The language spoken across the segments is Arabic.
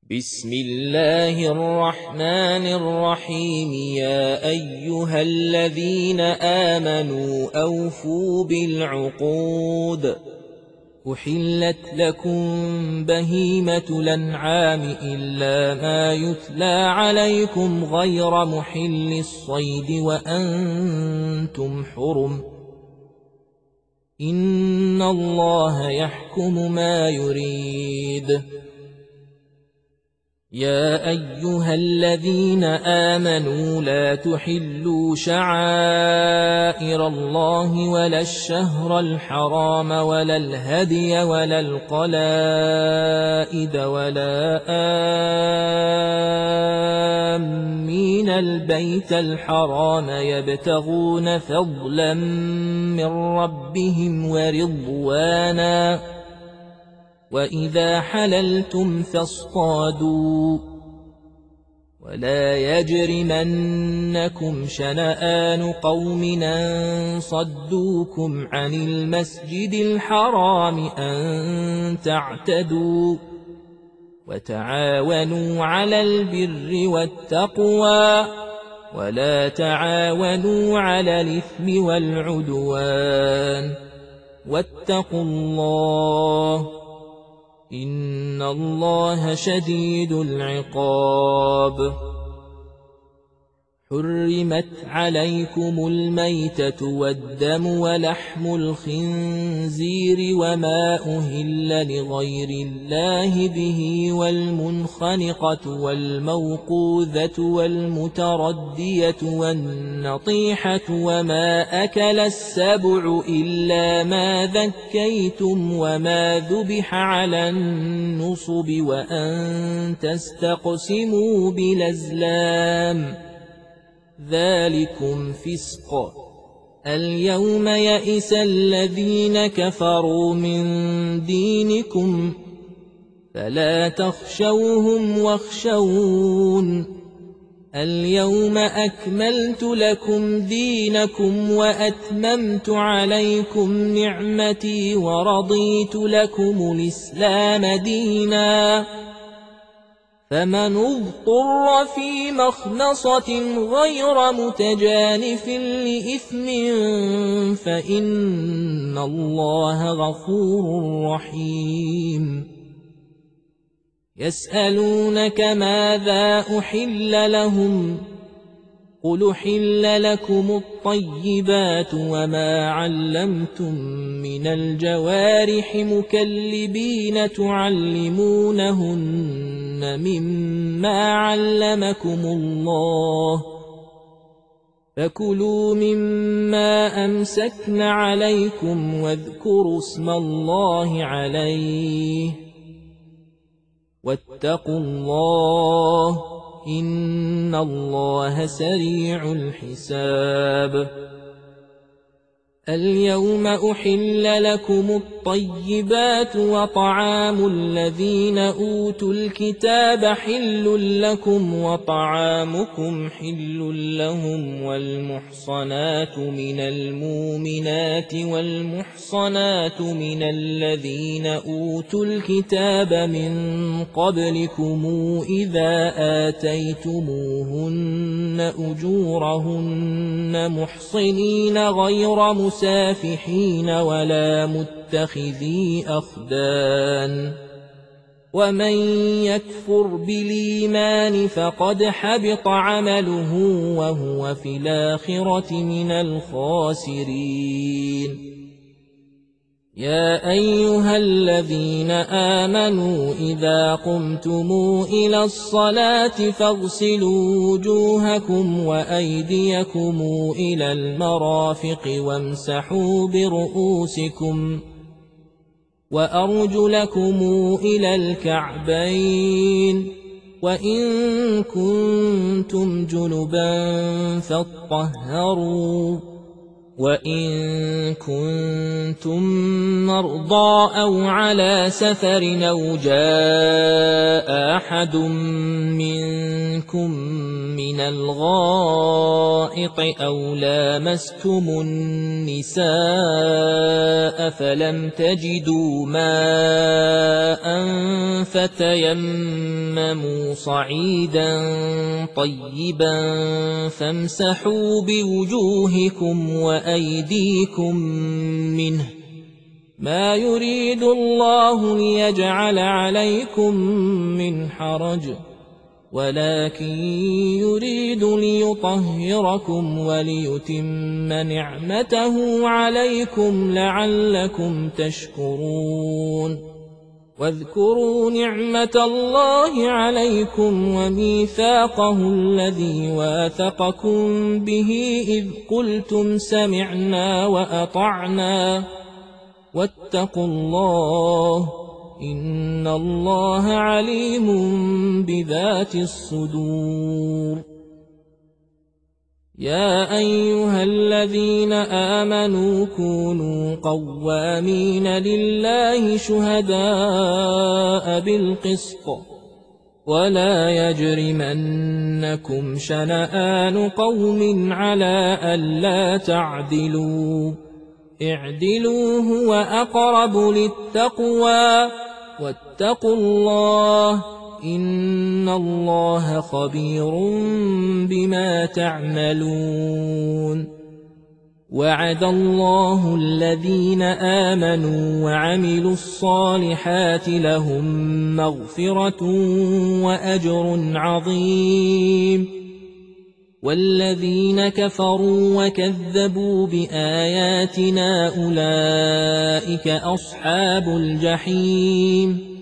بسم الله الرحمن الرحيم. يا أيها الذين آمنوا أوفوا بالعقود. أحلت لكم بهيمة الأنعام إلا ما يتلى عليكم غير محل الصيد وأنتم حرم. إن الله يحكم ما يريد. يا أيها الذين آمنوا لا تحلوا شعائر الله ولا الشهر الحرام ولا الهدي ولا القلائد ولا آمين البيت الحرام يبتغون فضلا من ربهم ورضوانا. وإذا حللتم فاصطادوا. ولا يجرمنكم شنآن قوم أن صدوكم عن المسجد الحرام أن تعتدوا. وتعاونوا على البر والتقوى ولا تعاونوا على الإثم والعدوان. واتقوا الله إن الله شديد العقاب. حرمت عليكم الميتة والدم ولحم الخنزير وما أهل لغير الله به والمنخنقة والموقوذة والمتردية والنطيحة وما أكل السبع إلا ما ذكيتم وما ذبح على النصب وأن تستقسموا بالأزلام ذلكم فسق. اليوم يئس الذين كفروا من دينكم فلا تخشوهم واخشون. اليوم أكملت لكم دينكم وأتممت عليكم نعمتي ورضيت لكم الإسلام دينا. فمن اضطر في مخنصة غير متجانف لإثم فإن الله غفور رحيم. يسألونك ماذا أحل لهم قل أحل لكم الطيبات وما علمتم من الجوارح مكلبين تعلمونهن مما علمكم الله فكلوا مما أمسكن عليكم واذكروا اسم الله عليه واتقوا الله إن الله سريع الحساب. اليوم أحل لكم الطيبات وطعام الذين أوتوا الكتاب حل لكم وطعامكم حل لهم والمحصنات من المؤمنات والمحصنات من الذين أوتوا الكتاب من قبلكم إذا آتيتموهن أجورهن محصنين غير مسافحين ولا متخذي أخدان. ومن يكفر بالإيمان فقد حبط عمله وهو في الآخرة من الخاسرين. يا أيها الذين آمنوا إذا قمتم إلى الصلاة فاغسلوا وجوهكم وأيديكم إلى المرافق وامسحوا برؤوسكم وأرجلكم إلى الكعبين وإن كنتم جنبا فاطهروا وإن كنتم مرضى أو على سفر أو جاء أحد منكم من الغائط أو لامستم النساء فلم تجدوا ماء فتيمموا صعيدا طيبا فامسحوا بوجوهكم وأيديكم منه ما يريد الله ليجعل عليكم من حرج ولكن يريد ليطهركم وليتم نعمته عليكم لعلكم تشكرون واذكروا نعمة الله عليكم وميثاقه الذي واثقكم به إذ قلتم سمعنا وأطعنا واتقوا الله إن الله عليم بذات الصدور يا أيها الذين آمنوا كونوا قوامين لله شهداء بالقسط ولا يجرمنكم شنآن قوم على ألا تعدلوا اعدلوا هو أقرب للتقوى واتقوا الله إن الله خبير بما تعملون وعد الله الذين آمنوا وعملوا الصالحات لهم مغفرة وأجر عظيم والذين كفروا وكذبوا بآياتنا أولئك أصحاب الجحيم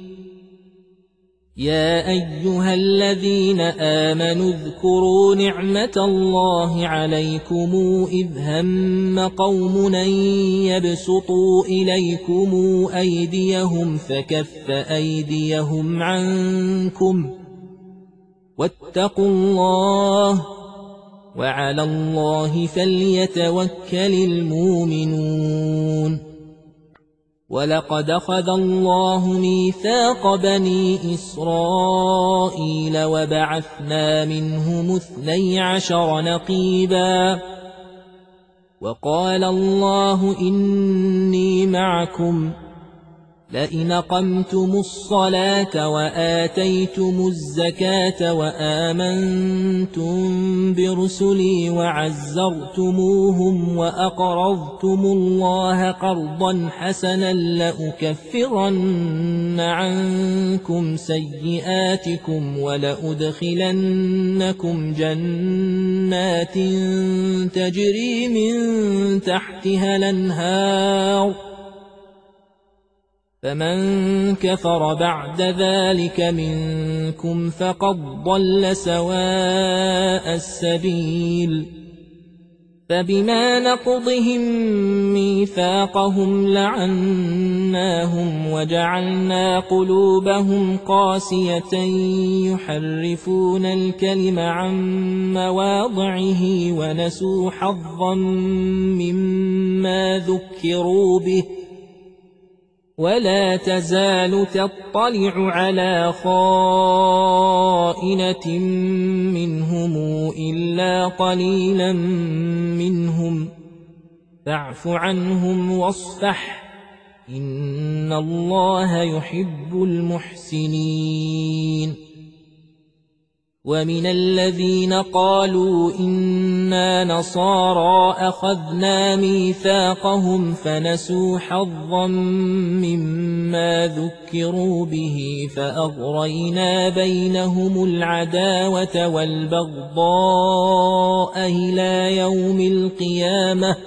يا أيها الذين آمنوا اذكروا نعمة الله عليكم إذ هم قوم أن يبسطوا إليكم أيديهم فكف أيديهم عنكم واتقوا الله وعلى الله فليتوكل المؤمنون ولقد أخذ الله ميثاق بني إسرائيل وبعثنا منهم 12 نقيبا وقال الله إني معكم لئن أقمتم الصلاة وآتيتم الزكاة وآمنتم برسلي وعزرتموهم وأقرضتم الله قرضا حسنا لأكفرن عنكم سيئاتكم ولأدخلنكم جنات تجري من تحتها الأنهار فمن كفر بعد ذلك منكم فقد ضل سواء السبيل فبما نقضهم ميثاقهم لعناهم وجعلنا قلوبهم قاسية يحرفون الكلم عن مواضعه ونسوا حظا مما ذكروا به ولا تزال تطلع على خائنة منهم إلا قليلا منهم فاعف عنهم واصفح إن الله يحب المحسنين ومن الذين قالوا إنا نصارى أخذنا ميثاقهم فنسوا حظا مما ذكروا به فأغرينا بينهم العداوة والبغضاء إلى يوم القيامة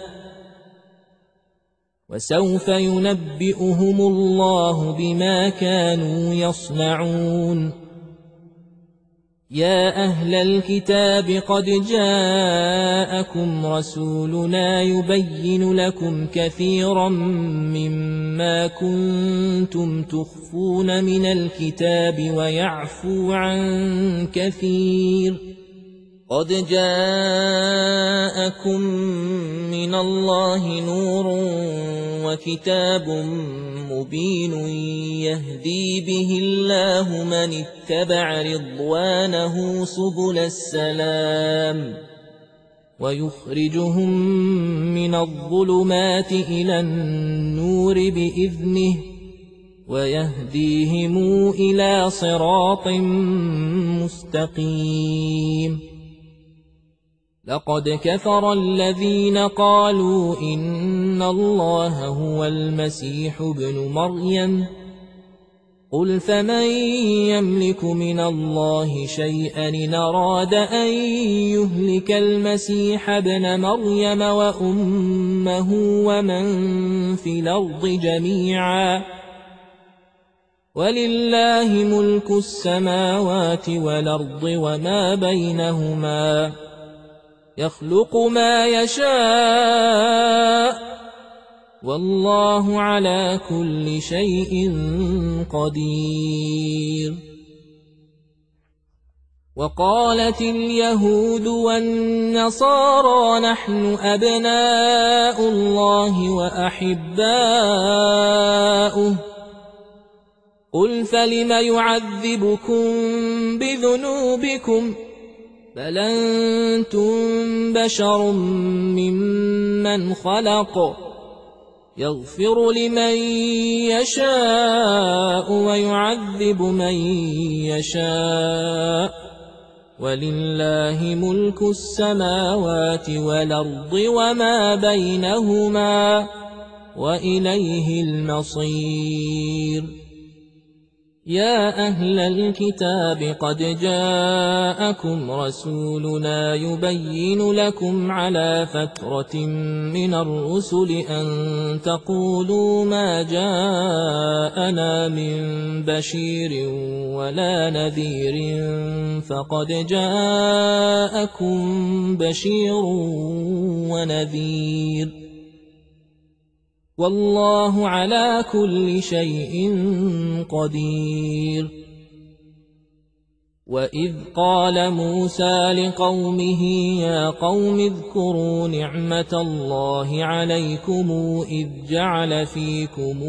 وسوف ينبئهم الله بما كانوا يصنعون يا أهل الكتاب قد جاءكم رسولنا يبين لكم كثيرا مما كنتم تخفون من الكتاب ويعفو عن كثير قد جاءكم من الله نور وكتاب مبين يهدي به الله من اتبع رضوانه سبل السلام ويخرجهم من الظلمات إلى النور بإذنه ويهديهم إلى صراط مستقيم لقد كفر الذين قالوا إن الله هو المسيح ابن مريم قل فمن يملك من الله شيئا إن أراد أن يهلك المسيح ابن مريم وأمه ومن في الأرض جميعا ولله ملك السماوات والأرض وما بينهما يخلق ما يشاء والله على كل شيء قدير وقالت اليهود والنصارى نحن أبناء الله وأحباؤه قل فلم يعذبكم بذنوبكم بل أنتم بشر ممن خلق يغفر لمن يشاء ويعذب من يشاء ولله ملك السماوات والأرض وما بينهما وإليه المصير يا أهل الكتاب قد جاءكم رسولنا يبين لكم على فترة من الرسل أن تقولوا ما جاءنا من بشير ولا نذير فقد جاءكم بشير ونذير والله على كل شيء قدير وإذ قال موسى لقومه يا قوم اذكروا نعمة الله عليكم إذ جعل فيكم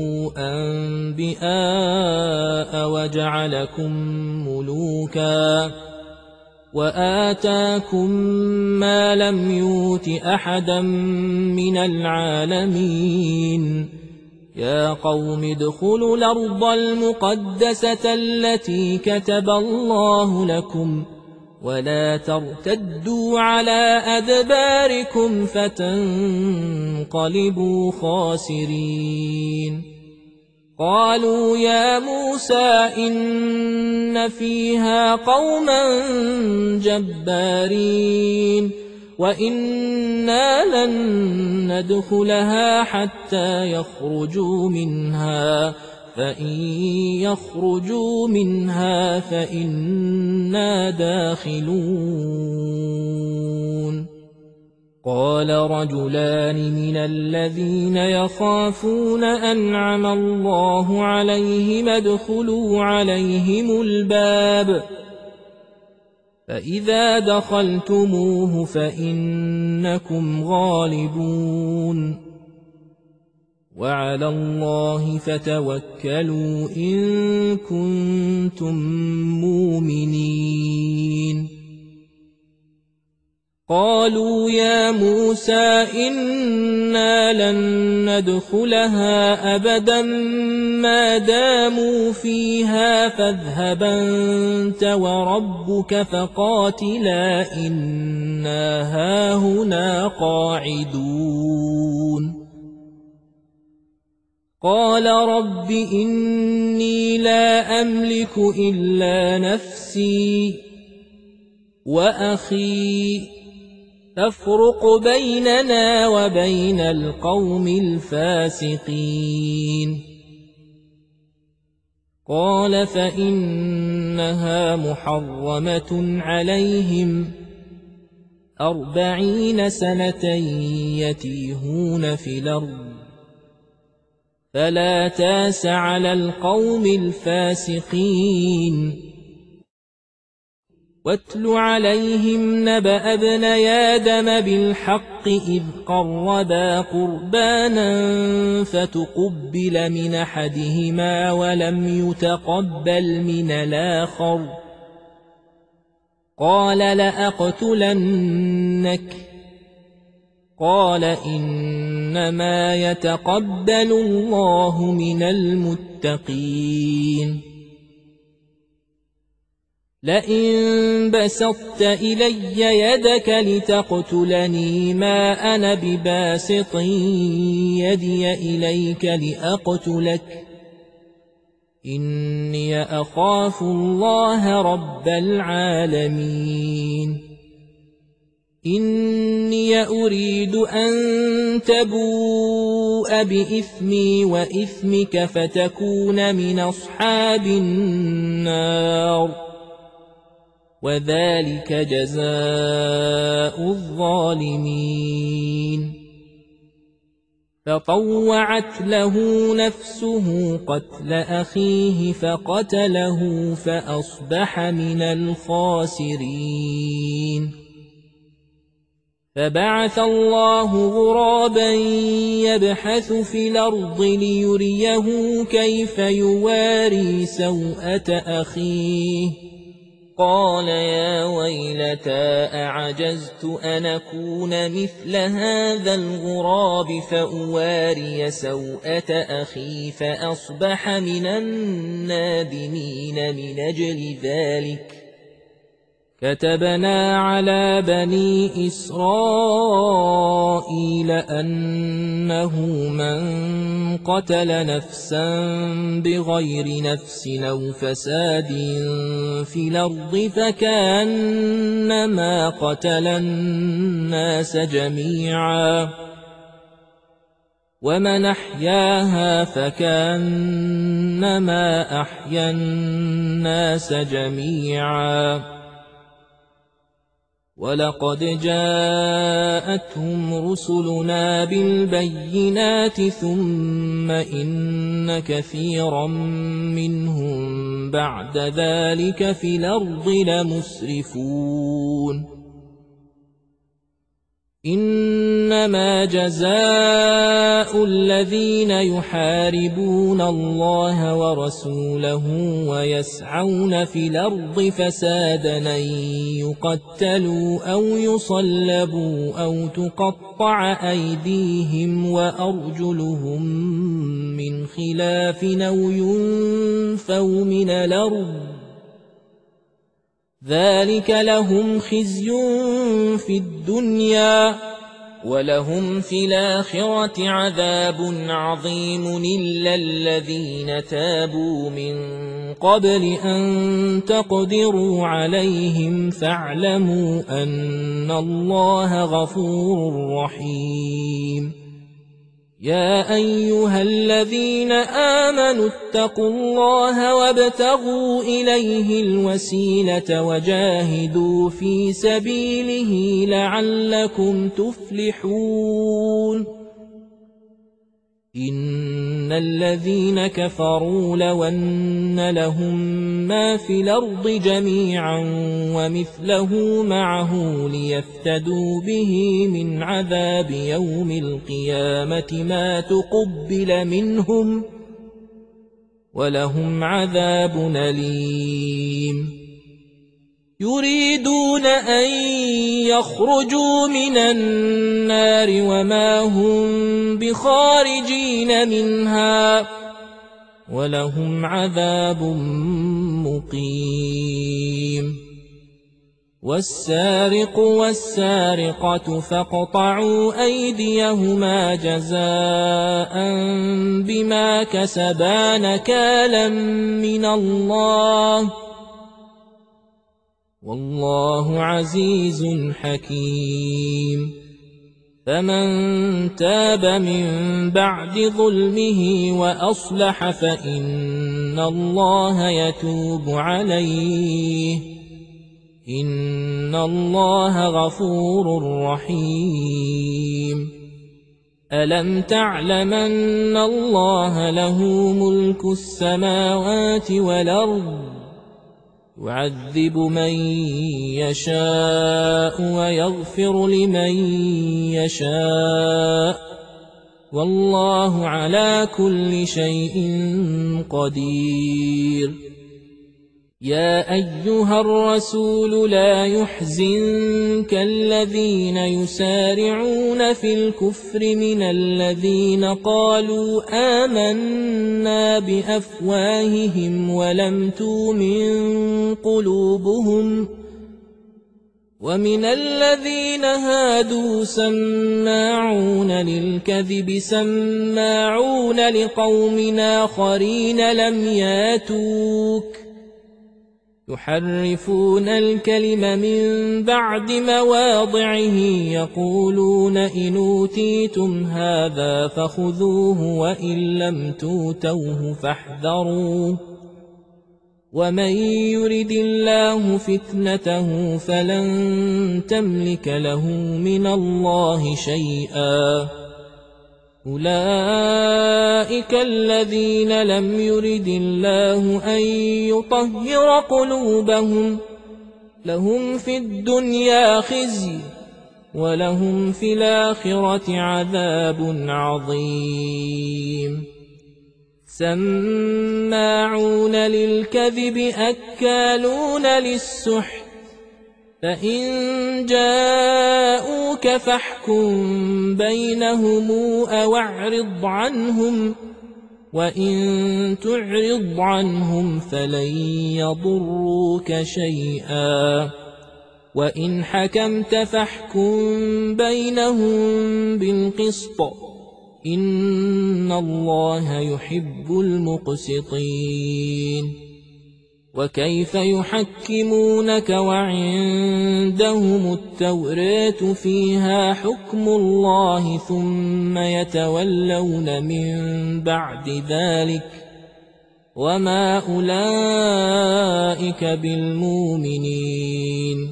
أنبياء وجعلكم ملوكا وآتاكم ما لم يؤت أحدا من العالمين يا قوم ادخلوا الأرض المقدسة التي كتب الله لكم ولا ترتدوا على أدباركم فتنقلبوا خاسرين قالوا يا موسى إن فيها قوما جبارين وإنا لن ندخلها حتى يخرجوا منها فإن يخرجوا منها فإنا داخلون قال رجلان من الذين يخافون أنعم الله عليهم ادخلوا عليهم الباب فإذا دخلتموه فإنكم غالبون وعلى الله فتوكلوا إن كنتم مؤمنين قالوا يا موسى إنا لن ندخلها أبدا ما داموا فيها فاذهب أنت وربك فقاتلا إنا هاهنا قاعدون قال رب إني لا أملك إلا نفسي وأخي فافرق بيننا وبين القوم الفاسقين قال فإنها محرمة عليهم 40 سنة يتيهون في الأرض فلا تاس على القوم الفاسقين واتل عليهم نبأ ابني آدم بالحق إذ قربا قربانا فتقبل من أحدهما ولم يتقبل من الآخر قال لأقتلنك قال إنما يتقبل الله من المتقين لئن بسطت إلي يدك لتقتلني ما أنا بباسط يدي إليك لأقتلك إني أخاف الله رب العالمين إني أريد أن تبوء بإثمي وإثمك فتكون من أصحاب النار وذلك جزاء الظالمين فطوعت له نفسه قتل أخيه فقتله فأصبح من الخاسرين فبعث الله غرابا يبحث في الأرض ليريه كيف يواري سوءة أخيه قال يا ويلتى أعجزت أن أكون مثل هذا الغراب فأواري سوءة أخي فأصبح من النادمين من أجل ذلك كتبنا على بني إسرائيل أنه من قتل نفسا بغير نفس أو فساد في الأرض فكأنما قتل الناس جميعا ومن أحياها فكأنما أحيا الناس جميعا ولقد جاءتهم رسلنا بالبينات ثم إن كثيرا منهم بعد ذلك في الأرض لمسرفون إنما جزاء الذين يحاربون الله ورسوله ويسعون في الأرض فسادا أن يقتلوا أو يصلبوا أو تقطع أيديهم وأرجلهم من خلاف أو ينفوا من الأرض ذلك لهم خزي في الدنيا ولهم في الآخرة عذاب عظيم إلا الذين تابوا من قبل أن تقدروا عليهم فاعلموا أن الله غفور رحيم يا أيها الذين آمنوا اتقوا الله وابتغوا إليه الوسيلة وجاهدوا في سبيله لعلكم تفلحون إن الذين كفروا لو أن لهم ما في الأرض جميعا ومثله معه ليفتدوا به من عذاب يوم القيامة ما تقبل منهم ولهم عذاب أليم يريدون أن يخرجوا من النار وما هم بخارجين منها ولهم عذاب مقيم والسارق والسارقة فاقطعوا أيديهما جزاء بما كسبا نكالا من الله والله عزيز حكيم فمن تاب من بعد ظلمه وأصلح فإن الله يتوب عليه إن الله غفور رحيم ألم تعلم أن الله له ملك السماوات والأرض يعذب من يشاء ويغفر لمن يشاء والله على كل شيء قدير. يا أيها الرسول لا يحزنك الذين يسارعون في الكفر من الذين قالوا آمنا بأفواههم ولم تؤمن قلوبهم ومن الذين هادوا سماعون للكذب سماعون لقوم آخرين لم ياتوك يحرفون الكلم من بعد مواضعه يقولون إن أوتيتم هذا فخذوه وإن لم توتوه فاحذروا ومن يرد الله فتنته فلن تملك له من الله شيئا. أولئك الذين لم يرد الله أن يطهر قلوبهم لهم في الدنيا خزي ولهم في الآخرة عذاب عظيم. سماعون للكذب أكالون للسحت فإن جاءوك فاحكم بينهم أو اعرض عنهم وإن تعرض عنهم فلن يضروك شيئا وإن حكمت فاحكم بينهم بالقسط إن الله يحب المقسطين. وكيف يحكمونك وعندهم التوراة فيها حكم الله ثم يتولون من بعد ذلك وما أولئك بالمؤمنين.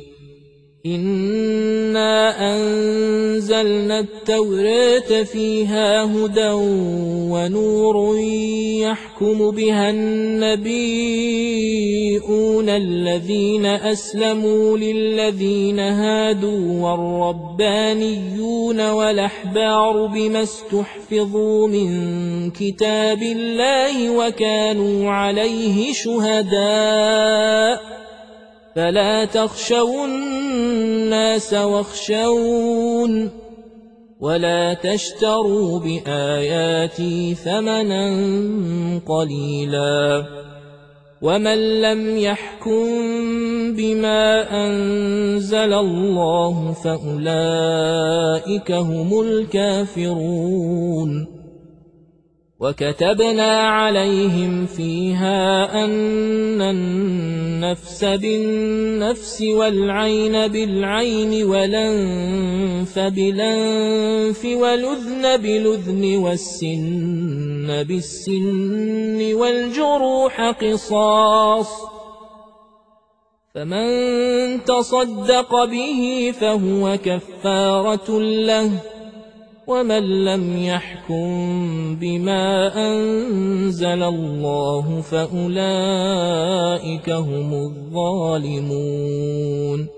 إنا أنزلنا التوراة فيها هدى ونور يحكم بها النبيون الذين أسلموا للذين هادوا والربانيون والأحبار بما استحفظوا من كتاب الله وكانوا عليه شهداء فلا تخشوا الناس واخشون ولا تشتروا بآياتي ثمنا قليلا ومن لم يحكم بما أنزل الله فأولئك هم الكافرون. وكتبنا عليهم فيها أن النفس بالنفس والعين بالعين والأنف بالأنف والأذن بالأذن والسن بالسن والجروح قصاص فمن تصدق به فهو كفارة له ومن لم يحكم بما أنزل الله فأولئك هم الظالمون.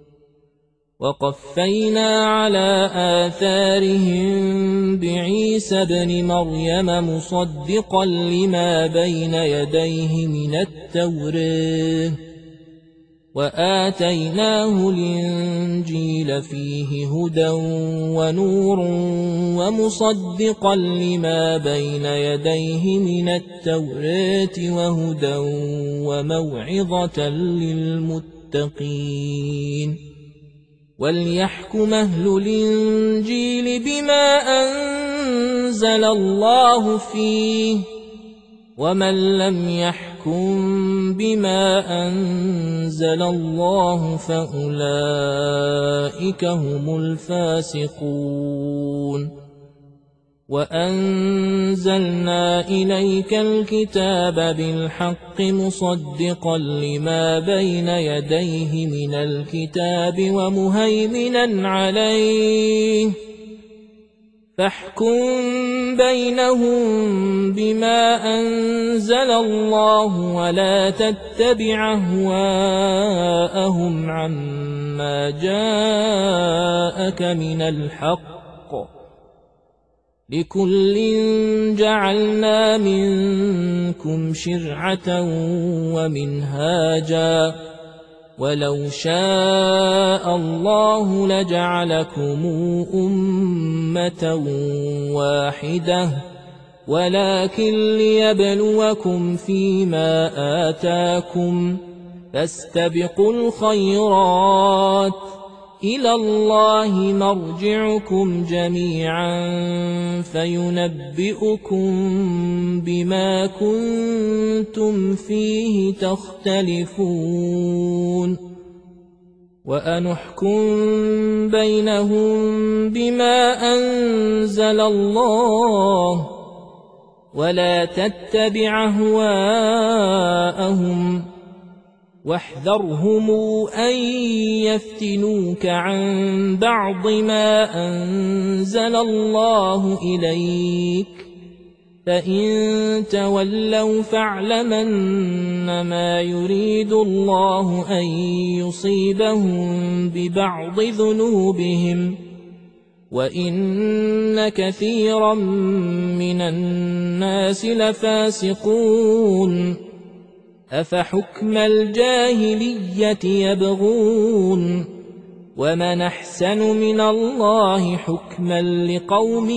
وقفينا على آثارهم بعيسى ابن مريم مصدقا لما بين يديه من التوراة وآتيناه الإنجيل فيه هدى ونور ومصدقا لما بين يديه من التوراة وهدى وموعظة للمتقين. وليحكم أهل الإنجيل بما أنزل الله فيه ومن لم يحكم بما أنزل الله فأولئك هم الفاسقون. وأنزلنا إليك الكتاب بالحق مصدقا لما بين يديه من الكتاب ومهيمنا عليه فاحكم بينهم بما أنزل الله ولا تتبع أهواءهم عما جاءك من الحق، لكل جعلنا منكم شرعة ومنهاجا، ولو شاء الله لجعلكم أمة واحدة، ولكن ليبلوكم فيما آتاكم، فاستبقوا الخيرات، إلى الله مرجعكم جميعا فينبئكم بما كنتم فيه تختلفون. وأن احكم بينهم بما أنزل الله ولا تتبع أهواءهم، واحذرهم أن يفتنوك عن بعض ما أنزل الله إليك، فإن تولوا فاعلمن ما يريد الله أن يصيبهم ببعض ذنوبهم، وإن كثيرا من الناس لفاسقون. أفحكم الجاهلية يبغون، ومن أحسن من الله حكما لقوم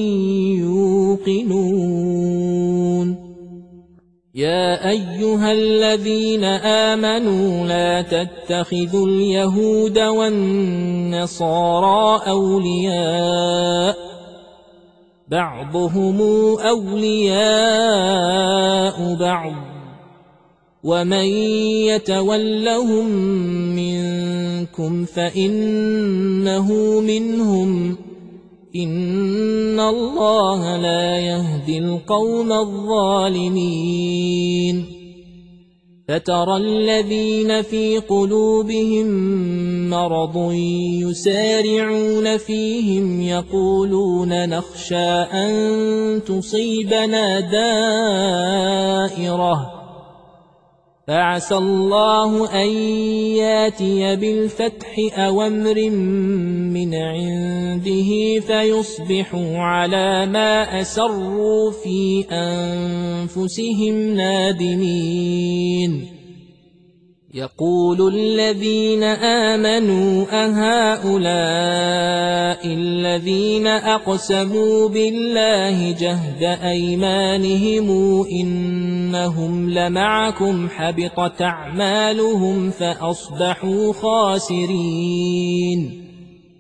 يوقنون. يا أيها الذين آمنوا لا تتخذوا اليهود والنصارى أولياء، بعضهم أولياء بعض، ومن يتولهم منكم فإنه منهم، إن الله لا يهدي القوم الظالمين. فترى الذين في قلوبهم مرض يسارعون فيهم يقولون نخشى أن تصيبنا دائرة، فعسى الله أن ياتي بالفتح أو أمر من عنده فيصبحوا على ما أسروا في أنفسهم نادمين. يقول الذين آمنوا أهؤلاء الذين أقسموا بالله جهد أيمانهم إنهم لمعكم حبطت أعمالهم فأصبحوا خاسرين.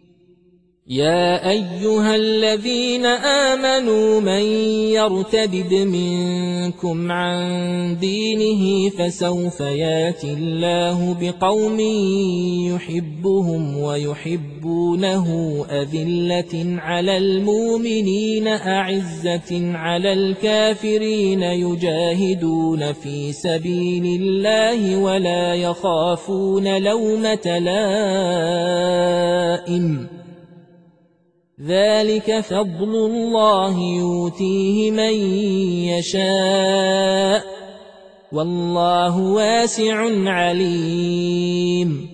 يا أيها الذين آمنوا من يرتد منكم عن دينه فسوف ياتي الله بقوم يحبهم ويحبونه أذلة على المؤمنين أعزة على الكافرين يجاهدون في سبيل الله ولا يخافون لومة لائم، ذلك فضل الله يؤتيه من يشاء، والله واسع عليم.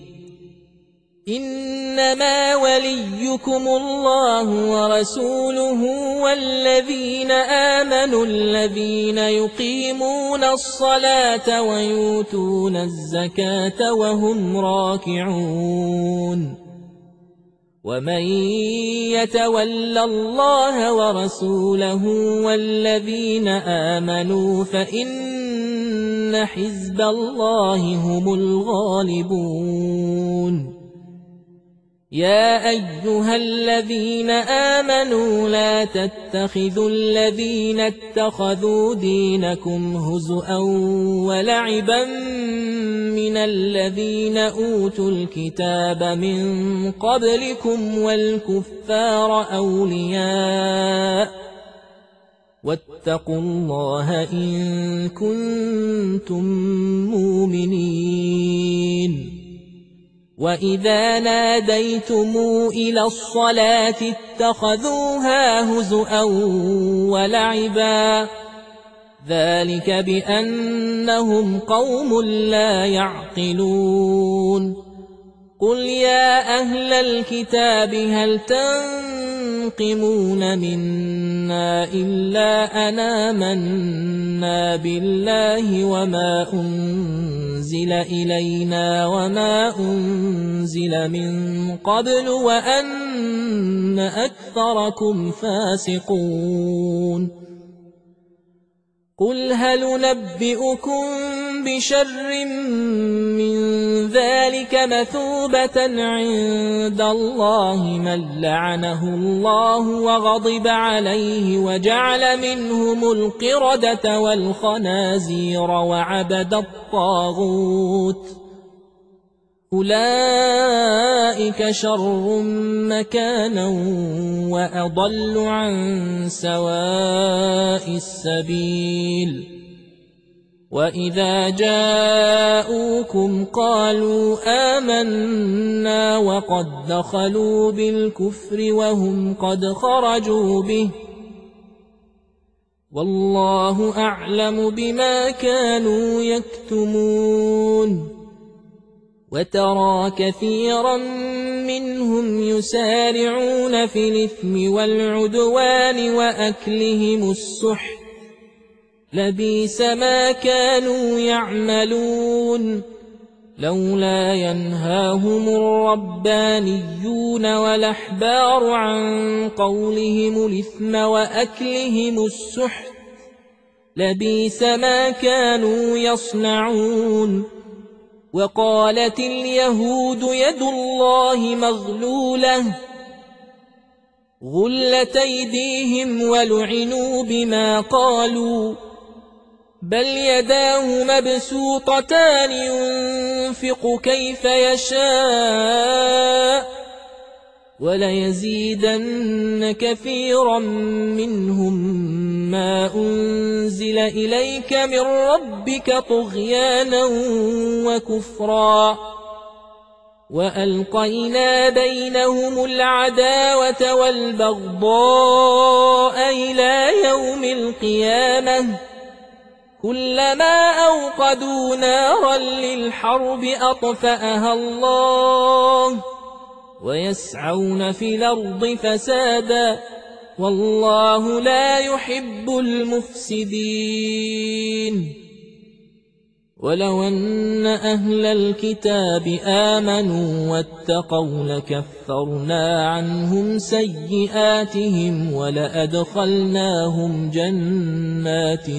إنما وليكم الله ورسوله والذين آمنوا الذين يقيمون الصلاة ويؤتون الزكاة وهم راكعون. ومن يتول الله ورسوله والذين آمنوا فإن حزب الله هم الغالبون. يا أيها الذين آمنوا لا تتخذوا الذين اتخذوا دينكم هزؤا ولعبا من الذين أوتوا الكتاب من قبلكم والكفار أولياء، واتقوا الله إن كنتم مؤمنين. وإذا ناديتم إلى الصلاة اتخذوها هزؤا ولعبا ذلك بأنهم قوم لا يعقلون قل يا أهل الكتاب هل تنقمون منا إلا أن آمنا بالله وما أنزل إلينا وما أنزل من قبل وأن أكثركم فاسقون قل هل ننبئكم بشر من ذلك مثوبة عند الله من لعنه الله وغضب عليه وجعل منهم القردة والخنازير وعبد الطاغوت أولئك شر مكانا وأضل عن سواء السبيل وإذا جاءوكم قالوا آمنا وقد دخلوا بالكفر وهم قد خرجوا به والله أعلم بما كانوا يكتمون وترى كثيرا منهم يسارعون في الإثم والعدوان وأكلهم السحت لبئس ما كانوا يعملون لولا ينهاهم الربانيون والأحبار عن قولهم الإثم وأكلهم السحت لبئس ما كانوا يصنعون وقالت اليهود يد الله مغلولة غلت أيديهم ولعنوا بما قالوا بل يداه مبسوطتان ينفق كيف يشاء وليزيدن كثيرا منهم ما أنزل إليك من ربك طغيانا وكفرا وألقينا بينهم العداوة والبغضاء إلى يوم القيامة كلما أوقدوا نارا للحرب أطفأها الله ويسعون في الأرض فسادا والله لا يحب المفسدين ولو أن أهل الكتاب آمنوا واتقوا لكفرنا عنهم سيئاتهم ولأدخلناهم جنات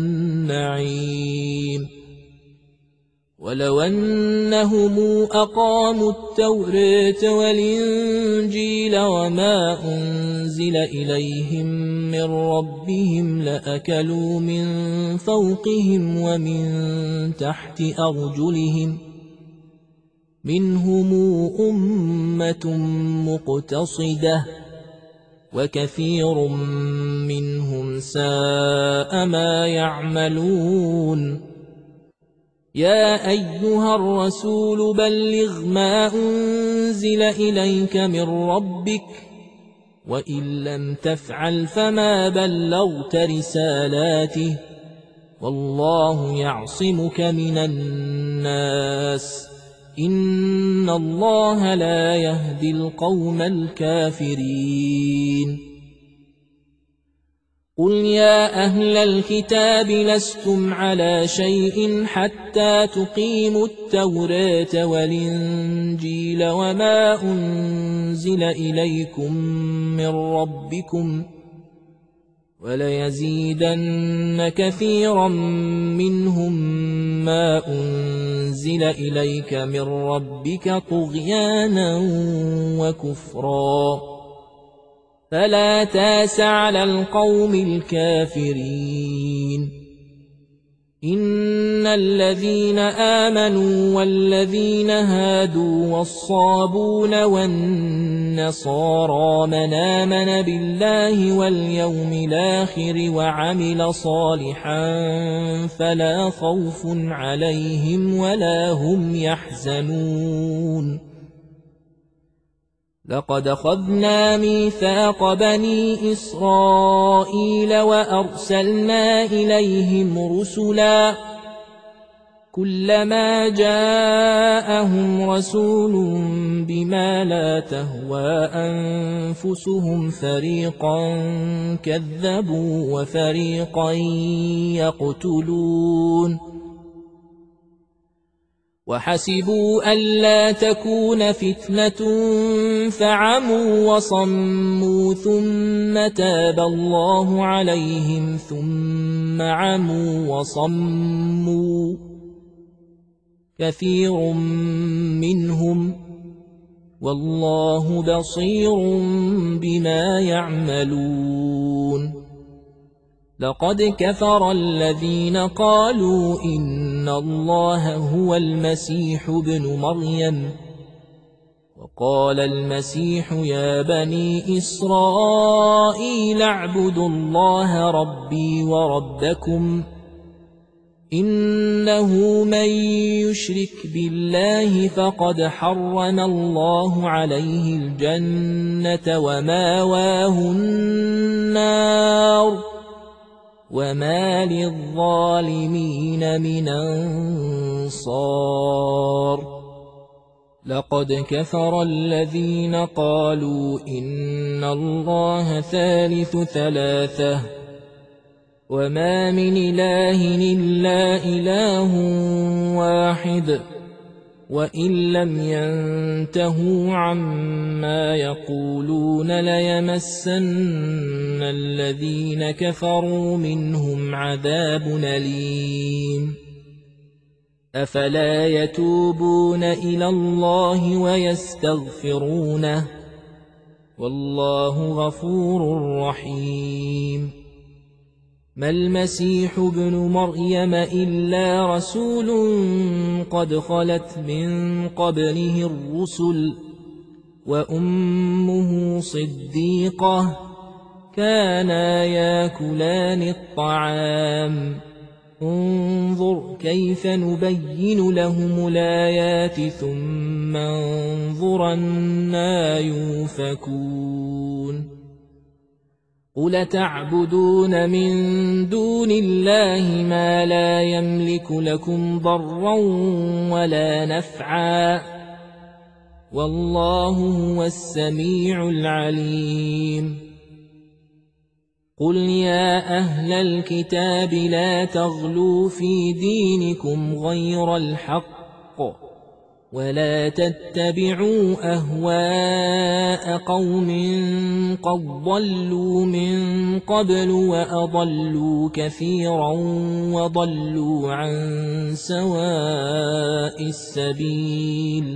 النعيم ولو أنهم أقاموا التوراة والإنجيل وما أنزل إليهم من ربهم لأكلوا من فوقهم ومن تحت أرجلهم منهم أمة مقتصدة وكثير منهم ساء ما يعملون يا أيها الرسول بلغ ما أنزل إليك من ربك وإن لم تفعل فما بلغت رسالاته والله يعصمك من الناس إن الله لا يهدي القوم الكافرين قل يا أهل الكتاب لستم على شيء حتى تقيموا التوراة والإنجيل وما أنزل إليكم من ربكم وليزيدن كثيرا منهم ما أنزل إليك من ربك طغيانا وكفرا فلا تاس على القوم الكافرين إن الذين آمنوا والذين هادوا والصابون والنصارى من آمن بالله واليوم الآخر وعمل صالحا فلا خوف عليهم ولا هم يحزنون لقد أخذنا ميثاق بني إسرائيل وأرسلنا إليهم رسلا كلما جاءهم رسول بما لا تهوى أنفسهم فريقا كذبوا وفريقا يقتلون وحسبوا ألا تكون فتنة فعموا وصموا ثم تاب الله عليهم ثم عموا وصموا كثير منهم والله بصير بما يعملون لقد كفر الذين قالوا إن الله هو المسيح ابن مريم وقال المسيح يا بني إسرائيل اعبدوا الله ربي وربكم إنه من يشرك بالله فقد حرم الله عليه الجنة وماواه النار وما للظالمين من أنصار لقد كفر الذين قالوا إن الله ثالث ثلاثة وما من إله إلا إله واحد وإن لم ينتهوا عما يقولون ليمسن الذين كفروا منهم عذاب أليم أفلا يتوبون إلى الله ويستغفرونه والله غفور رحيم ما المسيح ابن مريم إلا رسول قد خلت من قبله الرسل وأمه صديقة كانا ياكلان الطعام انظر كيف نبين لهم الآيات ثم انظر أنى يؤفكون قل تعبدون من دون الله ما لا يملك لكم ضرا ولا نفعا والله هو السميع العليم قل يا أهل الكتاب لا تغلوا في دينكم غير الحق ولا تتبعوا أهواء قوم قد ضلوا من قبل وأضلوا كثيرا وضلوا عن سواء السبيل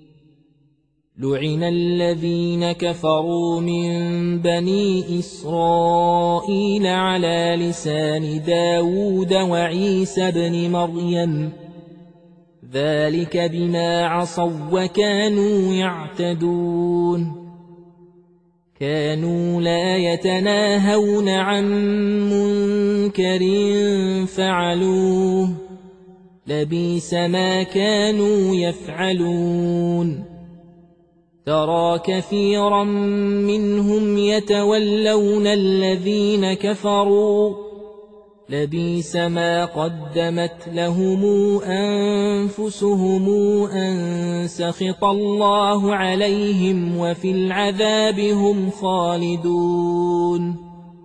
لعن الذين كفروا من بني إسرائيل على لسان داود وعيسى بن مريم ذلك بما عصوا وكانوا يعتدون كانوا لا يتناهون عن منكر فعلوه لبئس ما كانوا يفعلون ترى كثيرا منهم يتولون الذين كفروا لبئس ما قدمت لهم أنفسهم أن سخط الله عليهم وفي العذاب هم خالدون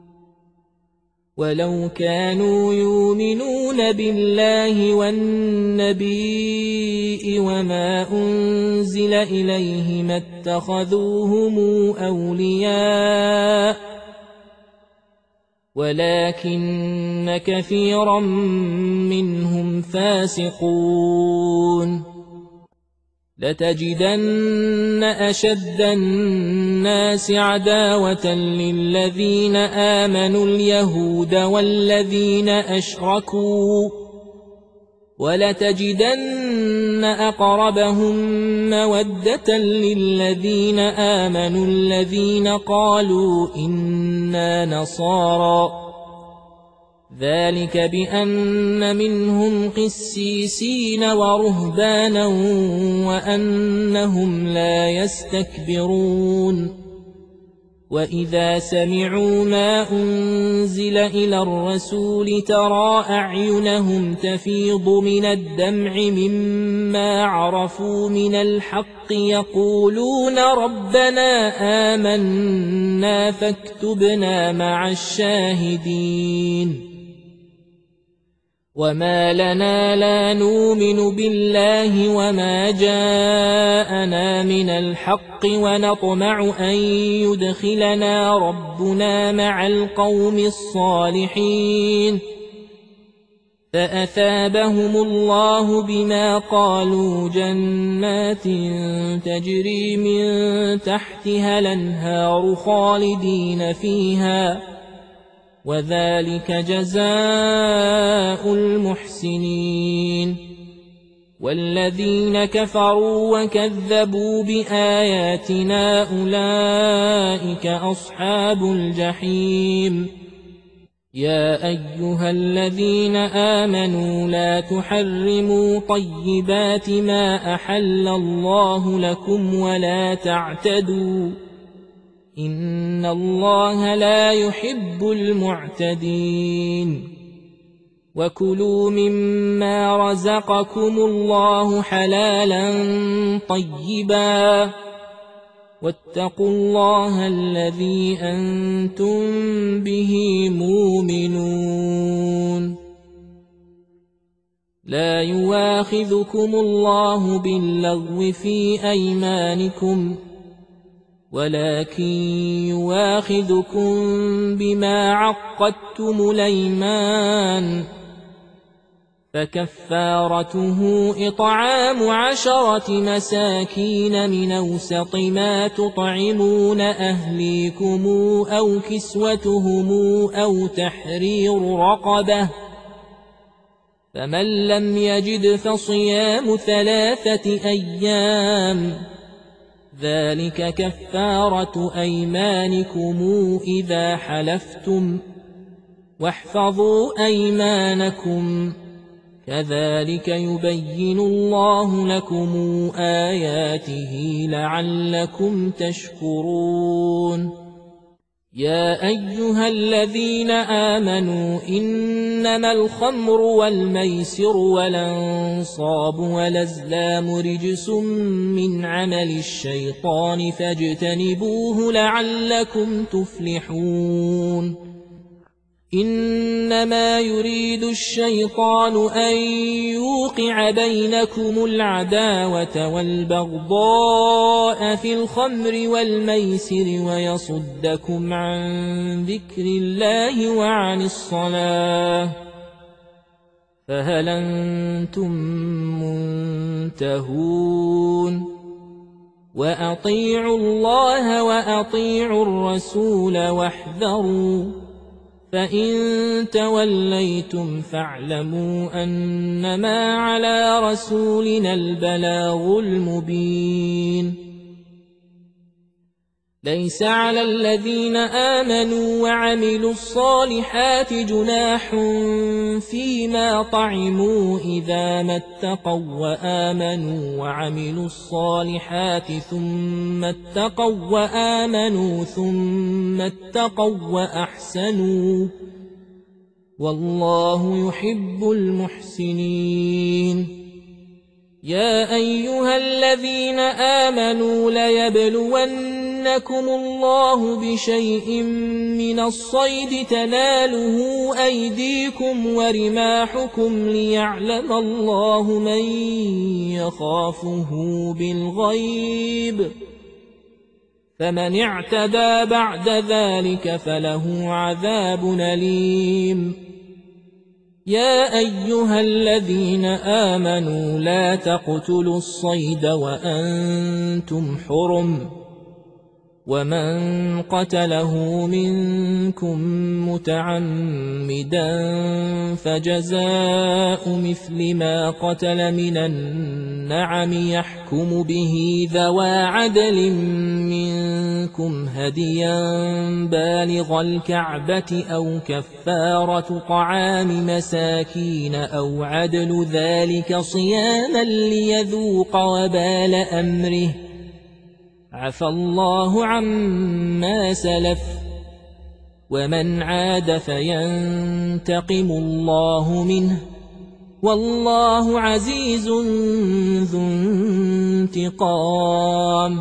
ولو كانوا يؤمنون بالله والنبي وما أنزل إليه ما اتخذوهم أولياء ولكن كثيرا منهم فاسقون لتجدن أشد الناس عداوة للذين آمنوا اليهود والذين أشركوا ولتجدن أقربهم مودة للذين آمنوا الذين قالوا إنا نصارى ذلك بأن منهم قسيسين ورهبانا وأنهم لا يستكبرون وإذا سمعوا ما أنزل إلى الرسول ترى أعينهم تفيض من الدمع مما عرفوا من الحق يقولون ربنا آمنا فاكتبنا مع الشاهدين وما لنا لا نؤمن بالله وما جاءنا من الحق ونطمع أن يدخلنا ربنا مع القوم الصالحين فأثابهم الله بما قالوا جنات تجري من تحتها الأنهار خالدين فيها وذلك جزاء المحسنين والذين كفروا وكذبوا بآياتنا أولئك أصحاب الجحيم يا أيها الذين آمنوا لا تحرموا طيبات ما أحل الله لكم ولا تعتدوا إن الله لا يحب المعتدين وكلوا مما رزقكم الله حلالا طيبا واتقوا الله الذي أنتم به مؤمنون لا يواخذكم الله باللغو في أيمانكم ولكن يواخذكم بما عقدتم الأيمان فكفارته إطعام 10 مساكين من أوسط ما تطعمون أهليكم أو كسوتهم أو تحرير رقبة فمن لم يجد فصيام 3 أيام ذلك كفارة أيمانكم إذا حلفتم واحفظوا أيمانكم كذلك يبين الله لكم آياته لعلكم تشكرون يا أيها الذين آمنوا إنما الخمر والميسر والأنصاب والأزلام رجس من عمل الشيطان فاجتنبوه لعلكم تفلحون إنما يريد الشيطان أن يوقع بينكم العداوة والبغضاء في الخمر والميسر ويصدكم عن ذكر الله وعن الصلاة فهل أنتم منتهون وأطيعوا الله وأطيعوا الرسول واحذروا فإن توليتم فاعلموا أنما على رسولنا البلاغ المبين ليس على الذين آمنوا وعملوا الصالحات جناح فيما طعموا إذا ما اتقوا وآمنوا وعملوا الصالحات ثم اتقوا وآمنوا ثم اتقوا وأحسنوا والله يحب المحسنين يا أيها الذين آمنوا ليبلونكم الله بشيء من الصيد تناله أيديكم ورماحكم ليعلم الله من يخافه بالغيب فمن اعتدى بعد ذلك فله عذاب أليم يا أيها الذين آمنوا لا تقتلوا الصيد وأنتم حرم ومن قتله منكم متعمدا فجزاء مثل ما قتل من النعم يحكم به ذوى عدل منكم هديا بالغ الكعبة أو كفارة طعام مساكين أو عدل ذلك صياما ليذوق وبال أمره عفى الله عما سلف ومن عاد فينتقم الله منه والله عزيز ذو انتقام.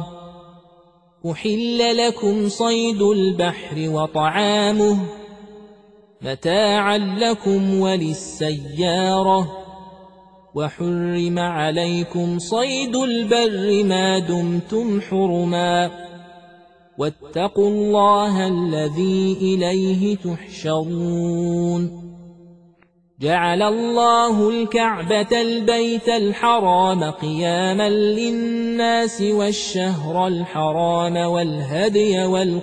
أحل لكم صيد البحر وطعامه متاعا لكم وللسيارة وحرم عليكم صيد البر ما دمتم حرما واتقوا الله الذي إليه تحشرون. جعل الله الكعبة البيت الحرام قياما للناس والشهر الحرام والهدي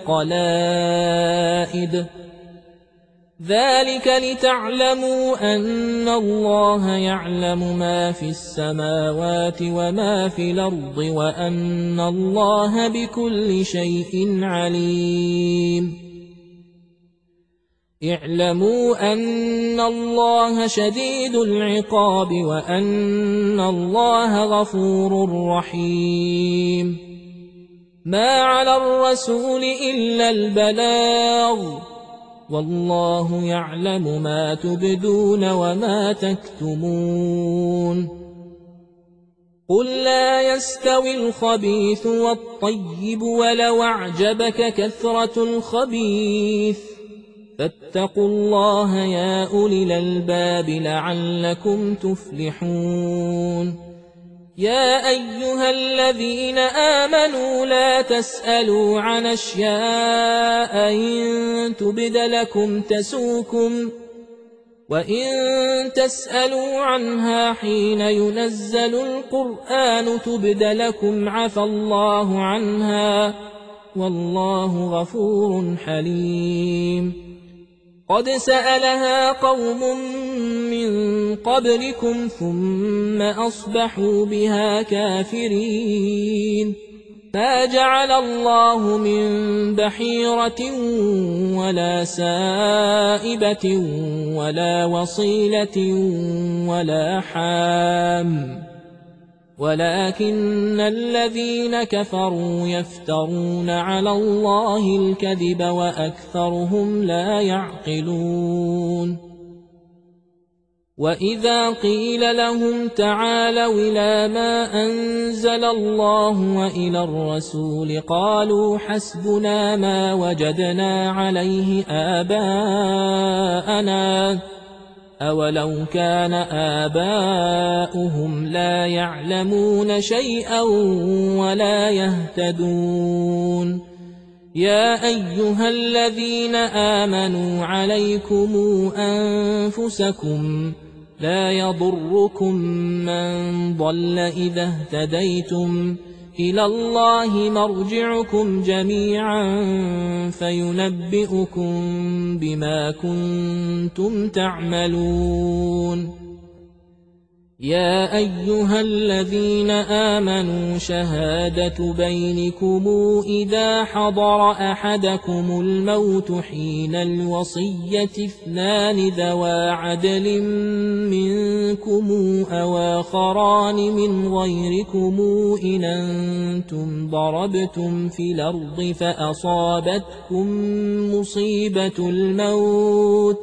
والقلائد ذلك لتعلموا أن الله يعلم ما في السماوات وما في الأرض وأن الله بكل شيء عليم. اعلموا أن الله شديد العقاب وأن الله غفور رحيم. ما على الرسول إلا البلاغ والله يعلم ما تبدون وما تكتمون. قل لا يستوي الخبيث والطيب ولو أعجبك كثرة الخبيث فاتقوا الله يا أولي الألباب لعلكم تفلحون. يا أيها الذين آمنوا لا تسألوا عن أشياء إن تبد لكم تسوكم وإن تسألوا عنها حين ينزل القرآن تبد لكم عفى الله عنها والله غفور حليم. قد سألها قوم من قبلكم ثم أصبحوا بها كافرين. ما جعل الله من بحيرة ولا سائبة ولا وصيلة ولا حام ولكن الذين كفروا يفترون على الله الكذب وأكثرهم لا يعقلون. وإذا قيل لهم تعالوا إلى ما أنزل الله وإلى الرسول قالوا حسبنا ما وجدنا عليه آباءنا أولو كان آباؤهم لا يعلمون شيئا ولا يهتدون. يا أيها الذين آمنوا عليكم أنفسكم لا يضركم من ضل إذا اهتديتم إلى الله مرجعكم جميعا فينبئكم بما كنتم تعملون. يا أيها الذين آمنوا شهادة بينكم إذا حضر أحدكم الموت حين الوصية اثنان ذوى عدل منكم أو آخران من غيركم إن أنتم ضربتم في الأرض فأصابتكم مصيبة الموت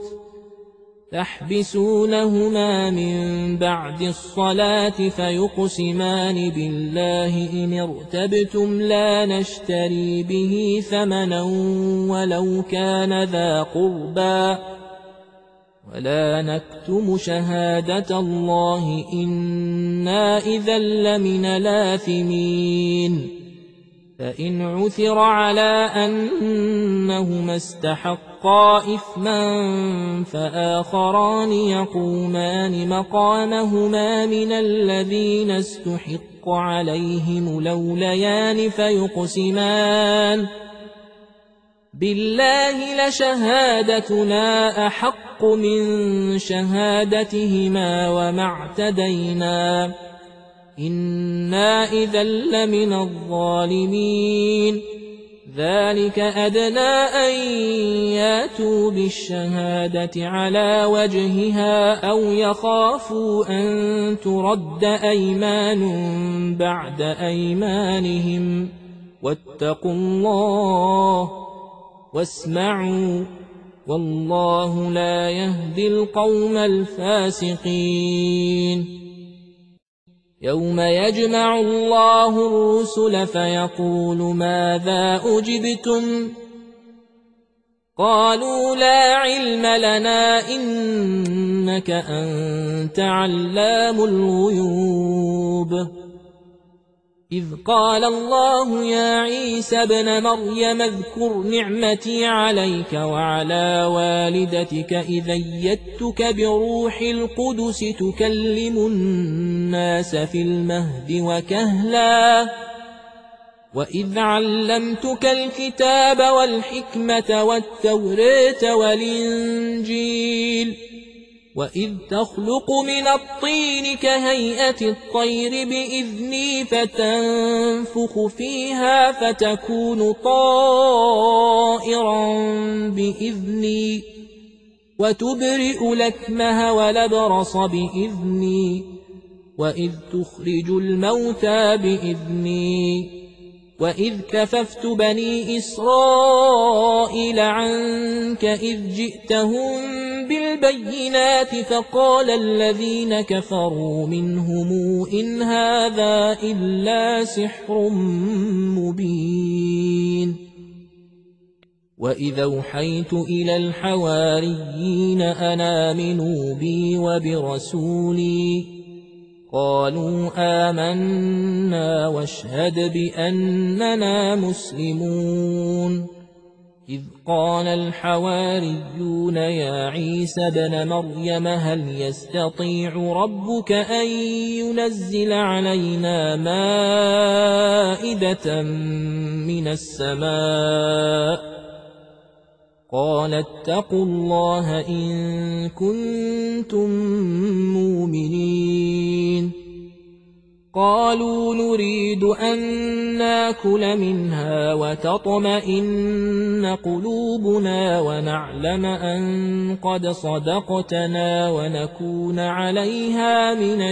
تحبسونهما من بعد الصلاة فيقسمان بالله إن ارتبتم لا نشتري به ثمنا ولو كان ذا قربى ولا نكتم شهادة الله إنا إذا لمن الآثمين. فإن عثر على أنهما استحقا إثما فآخران يقومان مقامهما من الذين استحق عليهم الأوليان بالله لشهادتنا أحق من شهادتهما وما اعتدينا إنا إذا لمن الظالمين ذلك أدنى أن ياتوا بالشهادة على وجهها أو يخافوا أن ترد أيمان بعد أيمانهم واتقوا الله واسمعوا والله لا يهدي القوم الفاسقين يوم يجمع الله الرسل فيقول ماذا أجبتم قالوا لا علم لنا إنك أنت علام الغيوب إذ قال الله يا عيسى ابن مريم اذكر نعمتي عليك وعلى والدتك إذ أيدتك بروح القدس تكلم الناس في المهد وكهلا وإذ علمتك الكتاب والحكمة والتوراة والإنجيل وإذ تخلق من الطين كهيئة الطير بإذني فتنفخ فيها فتكون طائرا بإذني وتبرئ الأكمه والأبرص بإذني وإذ تخرج الموتى بإذني وإذ كففت بني إسرائيل عنك إذ جئتهم بالبينات فقال الذين كفروا منهم إن هذا إلا سحر مبين وإذا أوحيت إلى الحواريين أن آمنوا بي وبرسولي قالوا آمنا واشهد بأننا مسلمون إذ قال الحواريون يا عيسى ابن مريم هل يستطيع ربك أن ينزل علينا مائدة من السماء قال اتقوا الله إن كنتم مؤمنين قالوا نريد أن ناكل منها وتطمئن قلوبنا ونعلم أن قد صدقتنا ونكون عليها من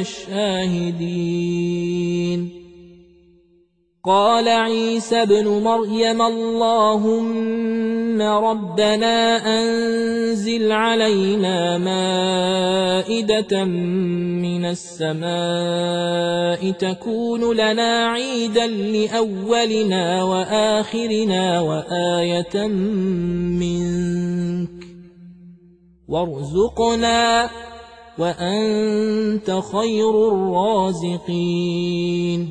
الشاهدين قال عيسى ابن مريم اللهم ربنا أنزل علينا مائدة من السماء تكون لنا عيدا لأولنا وآخرنا وآية منك وارزقنا وأنت خير الرازقين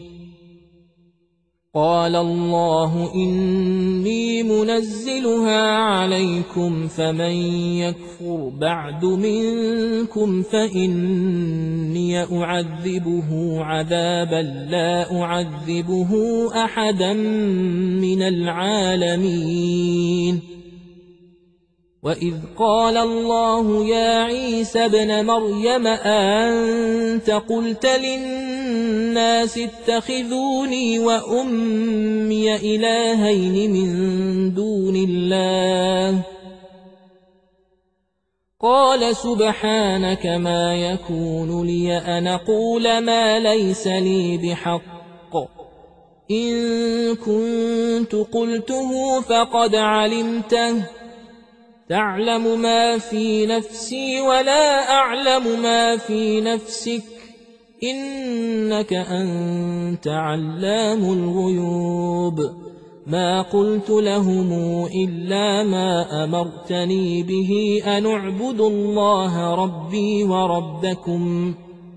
قال الله إني منزلها عليكم فمن يكفر بعد منكم فإني أعذبه عذابا لا أعذبه أحدا من العالمين وإذ قال الله يا عيسى ابن مريم أنت قلت للناس اتخذوني وأمي إلهين من دون الله قال سبحانك ما يكون لي أن أقول ما ليس لي بحق إن كنت قلته فقد علمته تعلم ما في نفسي ولا أعلم ما في نفسك إنك أنت علام الغيوب ما قلت لهم إلا ما أمرتني به أن اعبدوا الله ربي وربكم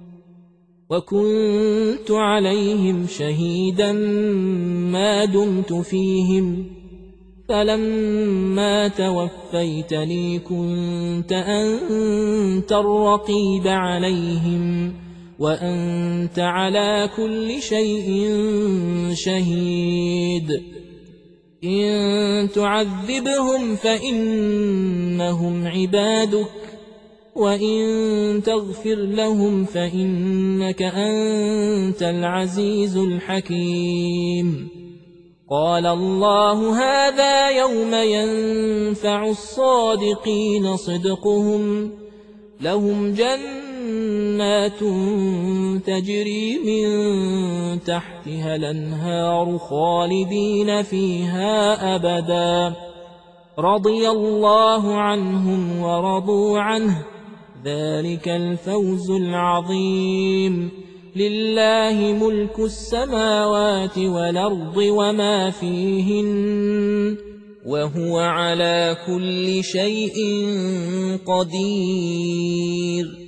وكنت عليهم شهيدا ما دمت فيهم فلما توفيتني كنت أنت الرقيب عليهم وأنت على كل شيء شهيد إن تعذبهم فإنهم عبادك وإن تغفر لهم فإنك أنت العزيز الحكيم. قال الله هذا يوم ينفع الصادقين صدقهم لهم جنات تجري من تحتها الأنهار خالدين فيها أبدا رضي الله عنهم ورضوا عنه ذلك الفوز العظيم. لله ملك السماوات والأرض وما فيهن وهو على كل شيء قدير.